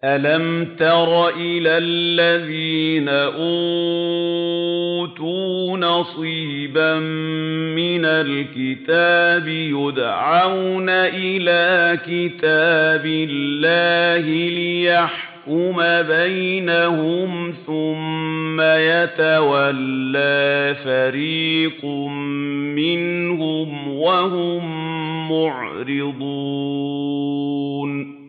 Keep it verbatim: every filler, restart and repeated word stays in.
أَلَمْ تَرَ إِلَى الَّذِينَ أُوتُوا نَصِيبًا مِّنَ الْكِتَابِ يُدْعَوْنَ إِلَىٰ كِتَابِ اللَّهِ لِيَحْكُمَ بَيْنَهُمْ ثُمَّ يَتَوَلَّىٰ فَرِيقٌ مِّنْهُمْ وَهُم مُّعْرِضُونَ